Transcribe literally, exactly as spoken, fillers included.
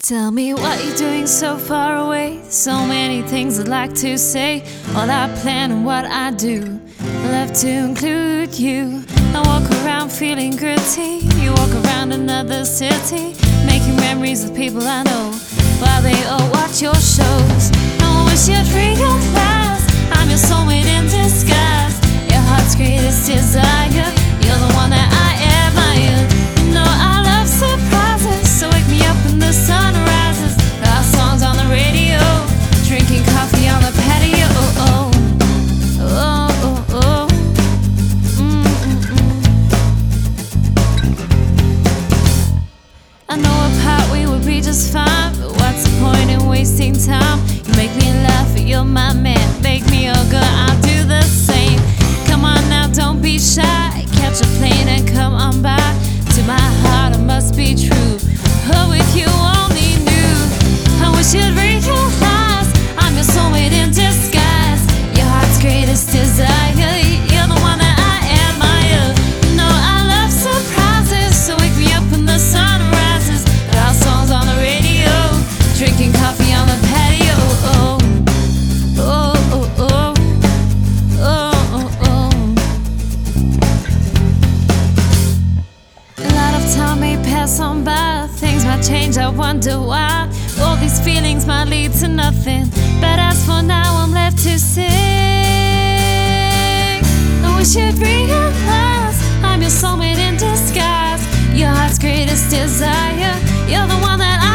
Tell me what you're doing so far away. So many things I'd like to say. All I plan and what I do, love to include you. I walk around feeling gritty. You walk around another city, making memories with people I know while they all watch your shows. I wish you'd realize I'm your soulmate in disguise. Your heart's greatest desire. You're the one that I admire. You know I love surprises, so wake me up when the sun rises. Our songs on the radio, drinking coffee on the patio. Oh, oh, oh, oh. Mm, mm, mm. I know apart we would be just fine, but what's the point in wasting time? You make me laugh, but you're my man. Make me your girl, I'll do the same. Come on now, don't be shy. Catch a plane and come on by. To my heart, it must be true. Oh, if you only knew. I wish you'd realize I'm your soulmate in disguise. Your heart's greatest desire. You're the one that I admire. No, I love surprises, so wake me up when the sun rises. Our songs on the radio, drinking coffee on the patio. Oh, oh, oh, oh, oh, oh, oh. A lot of time may pass on by, things might change, I wonder why. All these feelings might lead to nothing, but as for now I'm left to sing. I wish you'd realize I'm your soulmate in disguise. Your heart's greatest desire. You're the one that I